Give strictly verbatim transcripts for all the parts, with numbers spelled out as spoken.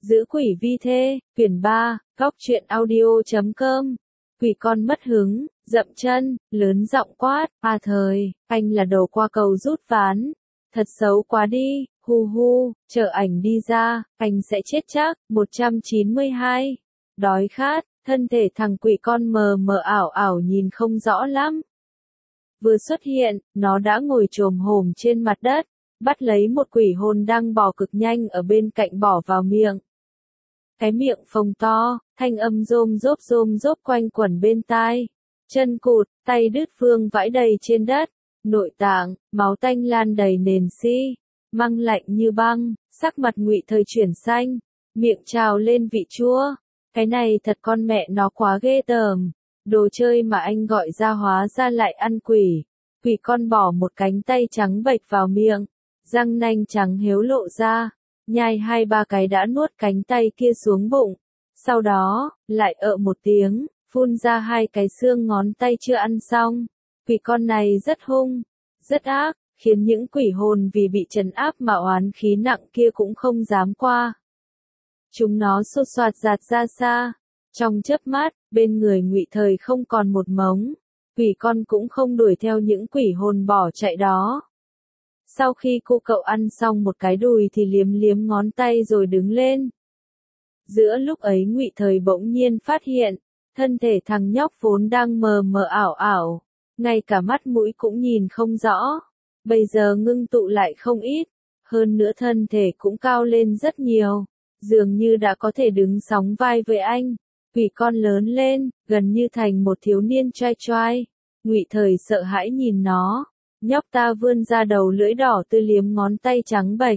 Giữ quỷ vi thê, quyển ba, góc truyện audio chấm com. Quỷ con mất hứng, dậm chân, lớn giọng quát, à thời, anh là đồ qua cầu rút ván. Thật xấu quá đi, hu hu, chờ ảnh đi ra, anh sẽ chết chắc. một trăm chín mươi hai. Đói khát, thân thể thằng quỷ con mờ mờ ảo ảo nhìn không rõ lắm. Vừa xuất hiện, nó đã ngồi chồm hổm trên mặt đất, bắt lấy một quỷ hồn đang bò cực nhanh ở bên cạnh bỏ vào miệng. Cái miệng phồng to, thanh âm rôm rốp rôm rốp quanh quẩn bên tai. Chân cụt, tay đứt vương vãi đầy trên đất, nội tạng, máu tanh lan đầy nền xi, măng lạnh như băng, sắc mặt Ngụy Thời chuyển xanh, miệng trào lên vị chua. Cái này thật con mẹ nó quá ghê tởm. Đồ chơi mà anh gọi ra hóa ra lại ăn quỷ. Quỷ con bỏ một cánh tay trắng bệch vào miệng, răng nanh trắng héo lộ ra, nhai hai ba cái đã nuốt cánh tay kia xuống bụng. Sau đó, lại ợ một tiếng, phun ra hai cái xương ngón tay chưa ăn xong. Quỷ con này rất hung, rất ác, khiến những quỷ hồn vì bị trấn áp mà oán khí nặng kia cũng không dám qua. Chúng nó xô xoạt giạt ra xa. Trong chớp mắt, bên người Ngụy Thời không còn một mống. Quỷ con cũng không đuổi theo những quỷ hồn bỏ chạy đó. Sau khi cô cậu ăn xong một cái đùi thì liếm liếm ngón tay rồi đứng lên. Giữa lúc ấy Ngụy Thời bỗng nhiên phát hiện, thân thể thằng nhóc vốn đang mờ mờ ảo ảo, ngay cả mắt mũi cũng nhìn không rõ. Bây giờ ngưng tụ lại không ít, hơn nữa thân thể cũng cao lên rất nhiều, dường như đã có thể đứng sóng vai với anh. Quỷ con lớn lên, gần như thành một thiếu niên trai trai. Ngụy Thời sợ hãi nhìn nó. Nhóc ta vươn ra đầu lưỡi đỏ tươi liếm ngón tay trắng bệch.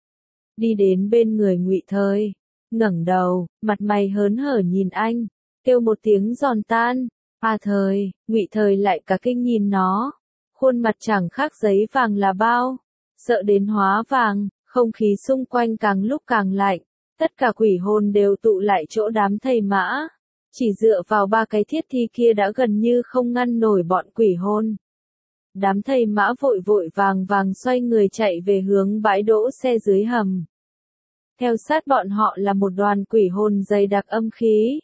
Đi đến bên người Ngụy Thời, ngẩng đầu, mặt mày hớn hở nhìn anh, kêu một tiếng giòn tan. À thời, Ngụy Thời lại cả kinh nhìn nó. Khuôn mặt chẳng khác giấy vàng là bao. Sợ đến hóa vàng, không khí xung quanh càng lúc càng lạnh. Tất cả quỷ hồn đều tụ lại chỗ đám thầy mã. Chỉ dựa vào ba cái thiết thi kia đã gần như không ngăn nổi bọn quỷ hồn. Đám thầy mã vội vội vàng vàng xoay người chạy về hướng bãi đỗ xe dưới hầm. Theo sát bọn họ là một đoàn quỷ hồn dày đặc âm khí.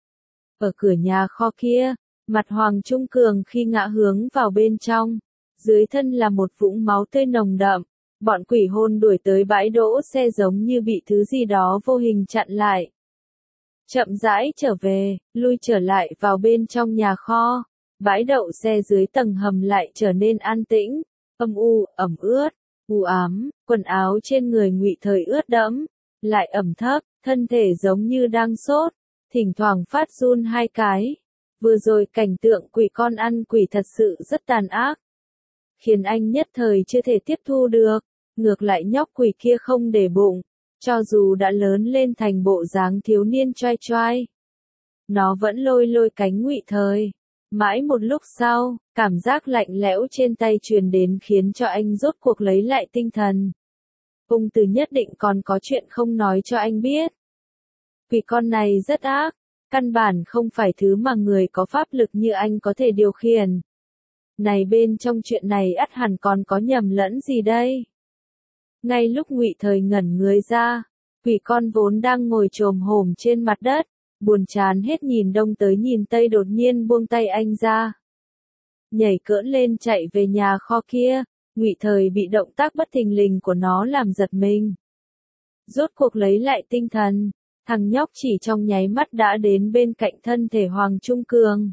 Ở cửa nhà kho kia, mặt Hoàng Trung Cường khi ngã hướng vào bên trong. Dưới thân là một vũng máu tươi nồng đậm. Bọn quỷ hồn đuổi tới bãi đỗ xe giống như bị thứ gì đó vô hình chặn lại. Chậm rãi trở về, lui trở lại vào bên trong nhà kho. Bãi đậu xe dưới tầng hầm lại trở nên an tĩnh, âm u, ẩm ướt, u ám, quần áo trên người Ngụy Thời ướt đẫm, lại ẩm thấp, thân thể giống như đang sốt, thỉnh thoảng phát run hai cái. Vừa rồi cảnh tượng quỷ con ăn quỷ thật sự rất tàn ác, khiến anh nhất thời chưa thể tiếp thu được. Ngược lại nhóc quỷ kia không để bụng, cho dù đã lớn lên thành bộ dáng thiếu niên trai trai, nó vẫn lôi lôi cánh Ngụy Thời. Mãi một lúc sau, cảm giác lạnh lẽo trên tay truyền đến khiến cho anh rốt cuộc lấy lại tinh thần. Ung Từ nhất định còn có chuyện không nói cho anh biết. Quỷ con này rất ác, căn bản không phải thứ mà người có pháp lực như anh có thể điều khiển. Này bên trong chuyện này ắt hẳn còn có nhầm lẫn gì đây? Ngay lúc Ngụy Thời ngẩn người ra, quỷ con vốn đang ngồi chồm hổm trên mặt đất, buồn chán hết nhìn đông tới nhìn tây đột nhiên buông tay anh ra. Nhảy cỡn lên chạy về nhà kho kia, Ngụy Thời bị động tác bất thình lình của nó làm giật mình. Rốt cuộc lấy lại tinh thần, thằng nhóc chỉ trong nháy mắt đã đến bên cạnh thân thể Hoàng Trung Cường.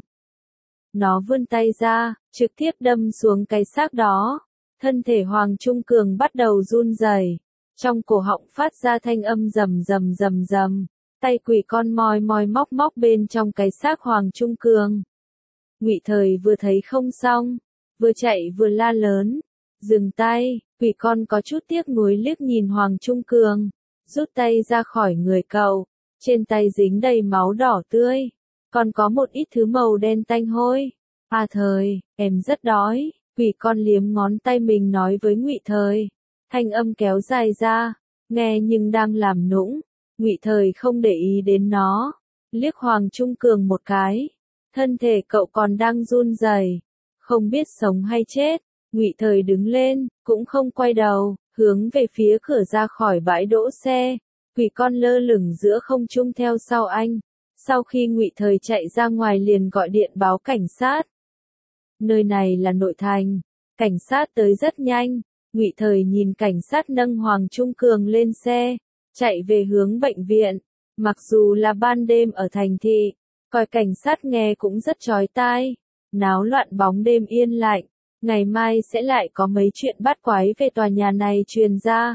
Nó vươn tay ra, trực tiếp đâm xuống cái xác đó. Thân thể Hoàng Trung Cường bắt đầu run rẩy, trong cổ họng phát ra thanh âm rầm rầm rầm rầm. Tay quỷ con moi moi móc móc bên trong cái xác Hoàng Trung Cường. Ngụy Thời vừa thấy không xong, vừa chạy vừa la lớn, dừng tay. Quỷ con có chút tiếc nuối liếc nhìn Hoàng Trung Cường, rút tay ra khỏi người cậu, trên tay dính đầy máu đỏ tươi, còn có một ít thứ màu đen tanh hôi. À thời, em rất đói. Quỷ con liếm ngón tay mình nói với Ngụy Thời, thanh âm kéo dài ra, nghe nhưng đang làm nũng. Ngụy Thời không để ý đến nó, liếc Hoàng Trung Cường một cái, thân thể cậu còn đang run rẩy, không biết sống hay chết. Ngụy Thời đứng lên, cũng không quay đầu, hướng về phía cửa ra khỏi bãi đỗ xe, Quỷ con lơ lửng giữa không trung theo sau anh. Sau khi Ngụy Thời chạy ra ngoài liền gọi điện báo cảnh sát. Nơi này là nội thành. Cảnh sát tới rất nhanh. Ngụy Thời nhìn cảnh sát nâng Hoàng Trung Cường lên xe, chạy về hướng bệnh viện. Mặc dù là ban đêm ở thành thị, còi cảnh sát nghe cũng rất chói tai. Náo loạn bóng đêm yên lạnh. Ngày mai sẽ lại có mấy chuyện bắt quái về tòa nhà này truyền ra.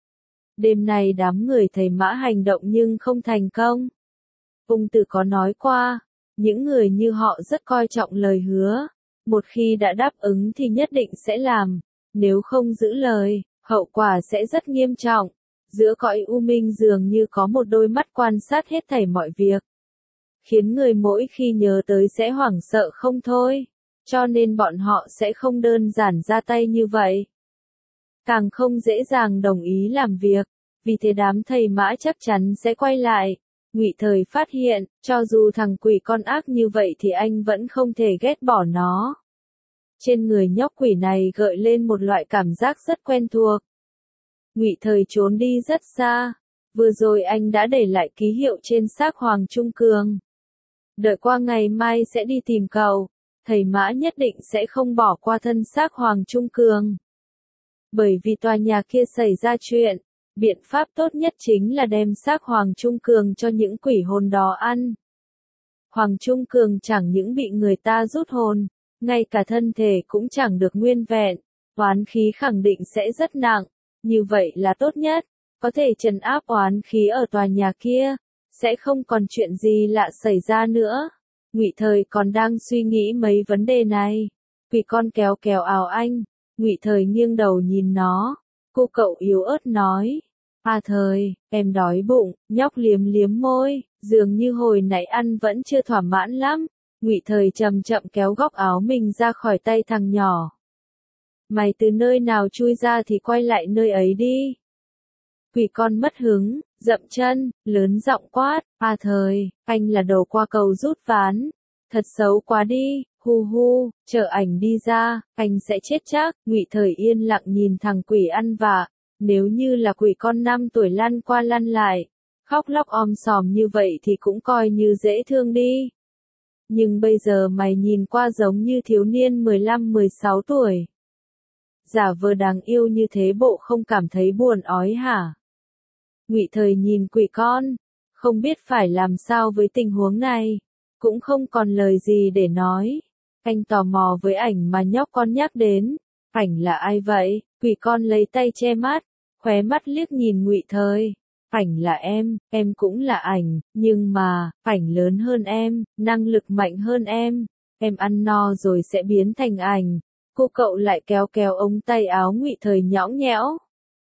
Đêm này đám người thầy Mã hành động nhưng không thành công. Ung Tử có nói qua, những người như họ rất coi trọng lời hứa. Một khi đã đáp ứng thì nhất định sẽ làm. Nếu không giữ lời, hậu quả sẽ rất nghiêm trọng. Giữa cõi u minh dường như có một đôi mắt quan sát hết thảy mọi việc. Khiến người mỗi khi nhớ tới sẽ hoảng sợ không thôi. Cho nên bọn họ sẽ không đơn giản ra tay như vậy. Càng không dễ dàng đồng ý làm việc. Vì thế đám thầy Mã chắc chắn sẽ quay lại. Ngụy Thời phát hiện, cho dù thằng quỷ con ác như vậy thì anh vẫn không thể ghét bỏ nó. Trên người nhóc quỷ này gợi lên một loại cảm giác rất quen thuộc. Ngụy Thời trốn đi rất xa. Vừa rồi anh đã để lại ký hiệu trên xác Hoàng Trung Cường. Đợi qua ngày mai sẽ đi tìm cậu. Thầy Mã nhất định sẽ không bỏ qua thân xác Hoàng Trung Cường. Bởi vì tòa nhà kia xảy ra chuyện, biện pháp tốt nhất chính là đem xác Hoàng Trung Cường cho những quỷ hồn đó ăn. Hoàng Trung Cường chẳng những bị người ta rút hồn, ngay cả thân thể cũng chẳng được nguyên vẹn, oán khí khẳng định sẽ rất nặng, như vậy là tốt nhất, có thể trấn áp oán khí ở tòa nhà kia, sẽ không còn chuyện gì lạ xảy ra nữa. Ngụy Thời còn đang suy nghĩ mấy vấn đề này, quỷ con kéo kéo áo anh, Ngụy Thời nghiêng đầu nhìn nó, cô cậu yếu ớt nói, "À Thời, em đói bụng." Nhóc liếm liếm môi, dường như hồi nãy ăn vẫn chưa thỏa mãn lắm. Ngụy Thời chậm chậm kéo góc áo mình ra khỏi tay thằng nhỏ. "Mày từ nơi nào chui ra thì quay lại nơi ấy đi." Quỷ con mất hứng, dậm chân, lớn giọng quát, "À Thời, anh là đồ qua cầu rút ván. Thật xấu quá đi, hu hu, chờ ảnh đi ra, anh sẽ chết chắc." Ngụy Thời yên lặng nhìn thằng quỷ ăn vạ, nếu như là quỷ con năm tuổi lăn qua lăn lại, khóc lóc om sòm như vậy thì cũng coi như dễ thương đi. Nhưng bây giờ mày nhìn qua giống như thiếu niên mười lăm mười sáu tuổi. Giả vờ đáng yêu như thế bộ không cảm thấy buồn ói hả? Ngụy Thời nhìn quỷ con, không biết phải làm sao với tình huống này, cũng không còn lời gì để nói. Anh tò mò với ảnh mà nhóc con nhắc đến. Ảnh là ai vậy? Quỷ con lấy tay che mắt, khóe mắt liếc nhìn Ngụy Thời. Ảnh là em, em cũng là ảnh, nhưng mà, ảnh lớn hơn em, năng lực mạnh hơn em. Em ăn no rồi sẽ biến thành ảnh. Cô cậu lại kéo kéo ống tay áo Ngụy Thời nhõng nhẽo.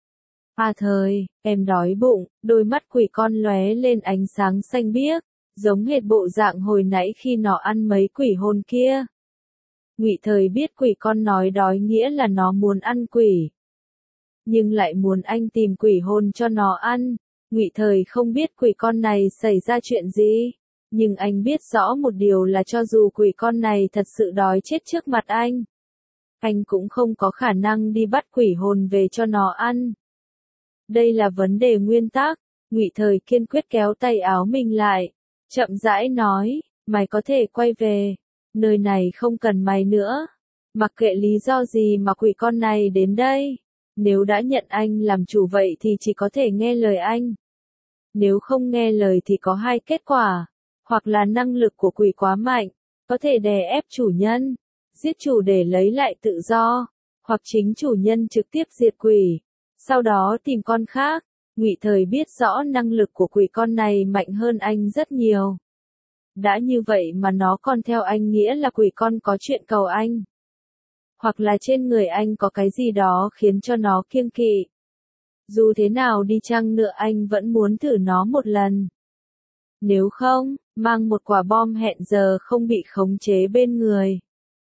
"À Thời, em đói bụng." Đôi mắt quỷ con lóe lên ánh sáng xanh biếc, giống hệt bộ dạng hồi nãy khi nó ăn mấy quỷ hồn kia. Ngụy Thời biết quỷ con nói đói nghĩa là nó muốn ăn quỷ, nhưng lại muốn anh tìm quỷ hồn cho nó ăn. Ngụy Thời không biết quỷ con này xảy ra chuyện gì, nhưng anh biết rõ một điều là cho dù quỷ con này thật sự đói chết trước mặt anh, anh cũng không có khả năng đi bắt quỷ hồn về cho nó ăn. Đây là vấn đề nguyên tắc. Ngụy Thời kiên quyết kéo tay áo mình lại, chậm rãi nói, "Mày có thể quay về, nơi này không cần mày nữa. Mặc kệ lý do gì mà quỷ con này đến đây, nếu đã nhận anh làm chủ vậy thì chỉ có thể nghe lời anh. Nếu không nghe lời thì có hai kết quả, hoặc là năng lực của quỷ quá mạnh, có thể đè ép chủ nhân, giết chủ để lấy lại tự do, hoặc chính chủ nhân trực tiếp diệt quỷ, sau đó tìm con khác." Ngụy Thời biết rõ năng lực của quỷ con này mạnh hơn anh rất nhiều. Đã như vậy mà nó còn theo anh nghĩa là quỷ con có chuyện cầu anh. Hoặc là trên người anh có cái gì đó khiến cho nó kiêng kỵ. Dù thế nào đi chăng nữa anh vẫn muốn thử nó một lần. Nếu không, mang một quả bom hẹn giờ không bị khống chế bên người.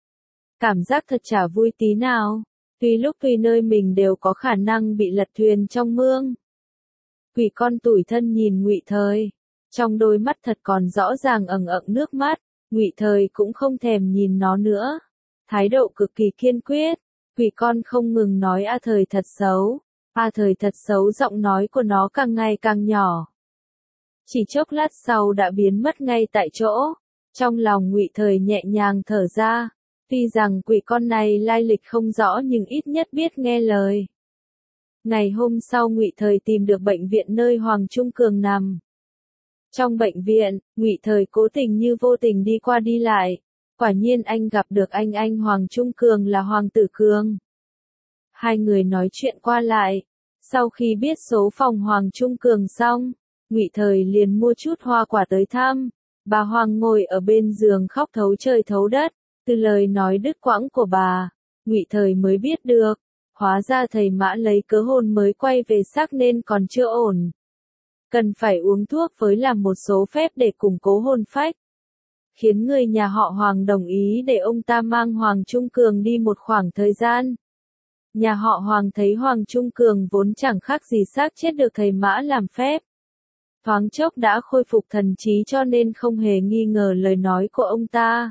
Cảm giác thật chả vui tí nào. Tùy lúc tùy nơi mình đều có khả năng bị lật thuyền trong mương. Quỷ con tủi thân nhìn Ngụy Thời, trong đôi mắt thật còn rõ ràng ẩn ẩn nước mắt. Ngụy Thời cũng không thèm nhìn nó nữa, thái độ cực kỳ kiên quyết. Quỷ con không ngừng nói "A Thời thật xấu, A Thời thật xấu, giọng nói của nó càng ngày càng nhỏ. Chỉ chốc lát sau đã biến mất ngay tại chỗ. Trong lòng Ngụy Thời nhẹ nhàng thở ra, tuy rằng quỷ con này lai lịch không rõ nhưng ít nhất biết nghe lời. Ngày hôm sau Ngụy Thời tìm được bệnh viện nơi Hoàng Trung Cường nằm. Trong bệnh viện, Ngụy Thời cố tình như vô tình đi qua đi lại. Quả nhiên anh gặp được anh anh Hoàng Trung Cường là Hoàng Tử Cường. Hai người nói chuyện qua lại. Sau khi biết số phòng Hoàng Trung Cường xong, Ngụy Thời liền mua chút hoa quả tới thăm. Bà Hoàng ngồi ở bên giường khóc thấu trời thấu đất. Từ lời nói đứt quãng của bà, Ngụy Thời mới biết được, hóa ra thầy Mã lấy cớ hôn mới quay về xác nên còn chưa ổn. Cần phải uống thuốc với làm một số phép để củng cố hồn phách. Khiến người nhà họ Hoàng đồng ý để ông ta mang Hoàng Trung Cường đi một khoảng thời gian. Nhà họ Hoàng thấy Hoàng Trung Cường vốn chẳng khác gì xác chết được thầy Mã làm phép. Thoáng chốc đã khôi phục thần trí cho nên không hề nghi ngờ lời nói của ông ta.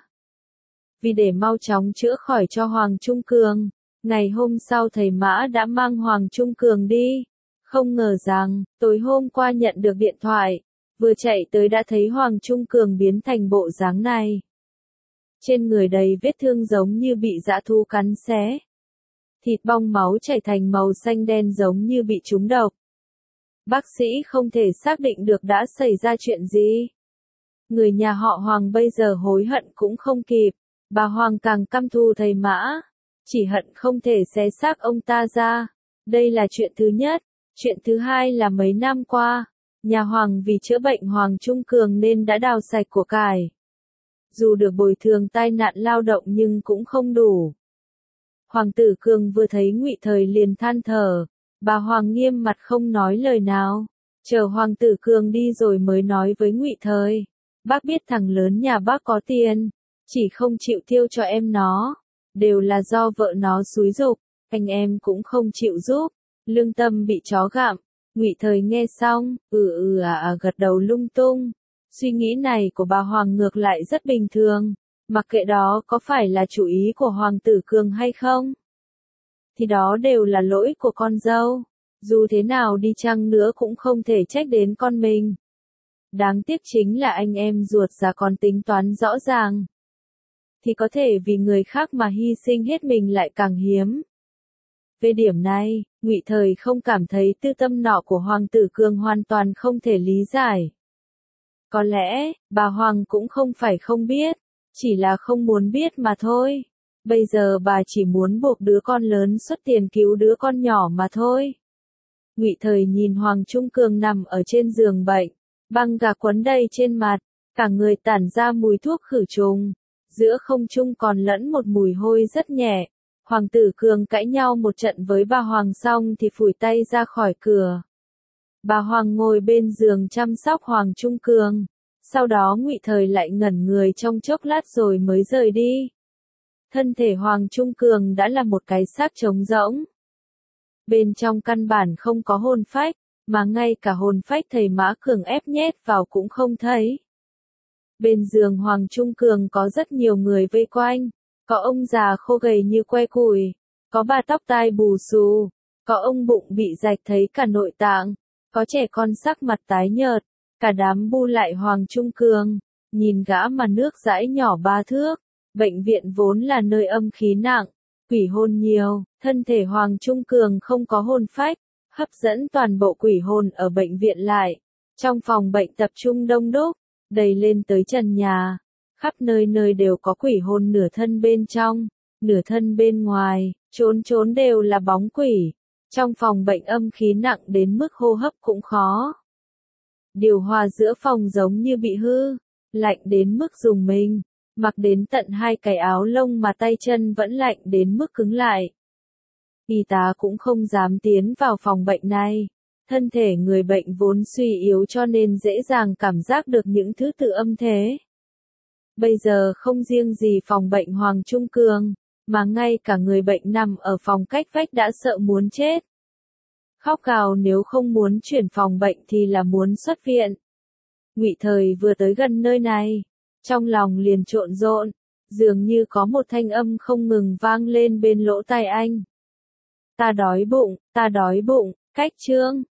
Vì để mau chóng chữa khỏi cho Hoàng Trung Cường, ngày hôm sau thầy Mã đã mang Hoàng Trung Cường đi. Không ngờ rằng, tối hôm qua nhận được điện thoại, vừa chạy tới đã thấy Hoàng Trung Cường biến thành bộ dáng này. Trên người đầy vết thương giống như bị dã thú cắn xé. Thịt bong máu chảy thành màu xanh đen giống như bị trúng độc. Bác sĩ không thể xác định được đã xảy ra chuyện gì. Người nhà họ Hoàng bây giờ hối hận cũng không kịp. Bà Hoàng càng căm thù thầy Mã. Chỉ hận không thể xé xác ông ta ra. Đây là chuyện thứ nhất. Chuyện thứ hai là mấy năm qua, nhà Hoàng vì chữa bệnh Hoàng Trung Cường nên đã đào sạch của cải. Dù được bồi thường tai nạn lao động nhưng cũng không đủ. Hoàng Tử Cường vừa thấy Ngụy Thời liền than thở. Bà Hoàng nghiêm mặt không nói lời nào. Chờ Hoàng Tử Cường đi rồi mới nói với Ngụy Thời. Bác biết thằng lớn nhà bác có tiền, chỉ không chịu tiêu cho em nó. Đều là do vợ nó xúi giục, anh em cũng không chịu giúp. Lương tâm bị chó gặm. Ngụy Thời nghe xong, ừ ừ à à gật đầu lung tung. Suy nghĩ này của bà Hoàng ngược lại rất bình thường. Mặc kệ đó có phải là chủ ý của Hoàng Tử Cường hay không, thì đó đều là lỗi của con dâu. Dù thế nào đi chăng nữa cũng không thể trách đến con mình. Đáng tiếc chính là anh em ruột già còn tính toán rõ ràng. Thì có thể vì người khác mà hy sinh hết mình lại càng hiếm. Về điểm này, Ngụy Thời không cảm thấy tư tâm nọ của Hoàng Tử Cường hoàn toàn không thể lý giải. Có lẽ, bà Hoàng cũng không phải không biết, chỉ là không muốn biết mà thôi. Bây giờ bà chỉ muốn buộc đứa con lớn xuất tiền cứu đứa con nhỏ mà thôi. Ngụy Thời nhìn Hoàng Trung Cường nằm ở trên giường bệnh, băng gạc quấn đầy trên mặt, cả người tản ra mùi thuốc khử trùng, giữa không trung còn lẫn một mùi hôi rất nhẹ. Hoàng Tử Cường cãi nhau một trận với bà Hoàng xong thì phủi tay ra khỏi cửa. Bà Hoàng ngồi bên giường chăm sóc Hoàng Trung Cường. Sau đó Ngụy Thời lại ngẩn người trong chốc lát rồi mới rời đi. Thân thể Hoàng Trung Cường đã là một cái xác trống rỗng. Bên trong căn bản không có hồn phách, mà ngay cả hồn phách thầy Mã Cường ép nhét vào cũng không thấy. Bên giường Hoàng Trung Cường có rất nhiều người vây quanh. Có ông già khô gầy như que củi, có bà tóc tai bù xù, có ông bụng bị rạch thấy cả nội tạng, có trẻ con sắc mặt tái nhợt, cả đám bu lại Hoàng Trung Cường, nhìn gã mà nước dãi nhỏ ba thước. Bệnh viện vốn là nơi âm khí nặng, quỷ hồn nhiều, thân thể Hoàng Trung Cường không có hồn phách, hấp dẫn toàn bộ quỷ hồn ở bệnh viện lại. Trong phòng bệnh tập trung đông đúc, đầy lên tới trần nhà. Khắp nơi nơi đều có quỷ hồn nửa thân bên trong, nửa thân bên ngoài, trốn trốn đều là bóng quỷ. Trong phòng bệnh âm khí nặng đến mức hô hấp cũng khó. Điều hòa giữa phòng giống như bị hư, lạnh đến mức rùng mình, mặc đến tận hai cái áo lông mà tay chân vẫn lạnh đến mức cứng lại. Y tá cũng không dám tiến vào phòng bệnh này. Thân thể người bệnh vốn suy yếu cho nên dễ dàng cảm giác được những thứ tự âm thế. Bây giờ không riêng gì phòng bệnh Hoàng Trung Cường, mà ngay cả người bệnh nằm ở phòng cách vách đã sợ muốn chết. Khóc gào nếu không muốn chuyển phòng bệnh thì là muốn xuất viện. Ngụy Thời vừa tới gần nơi này, trong lòng liền trộn rộn, dường như có một thanh âm không ngừng vang lên bên lỗ tai anh. Ta đói bụng, ta đói bụng, cách chương.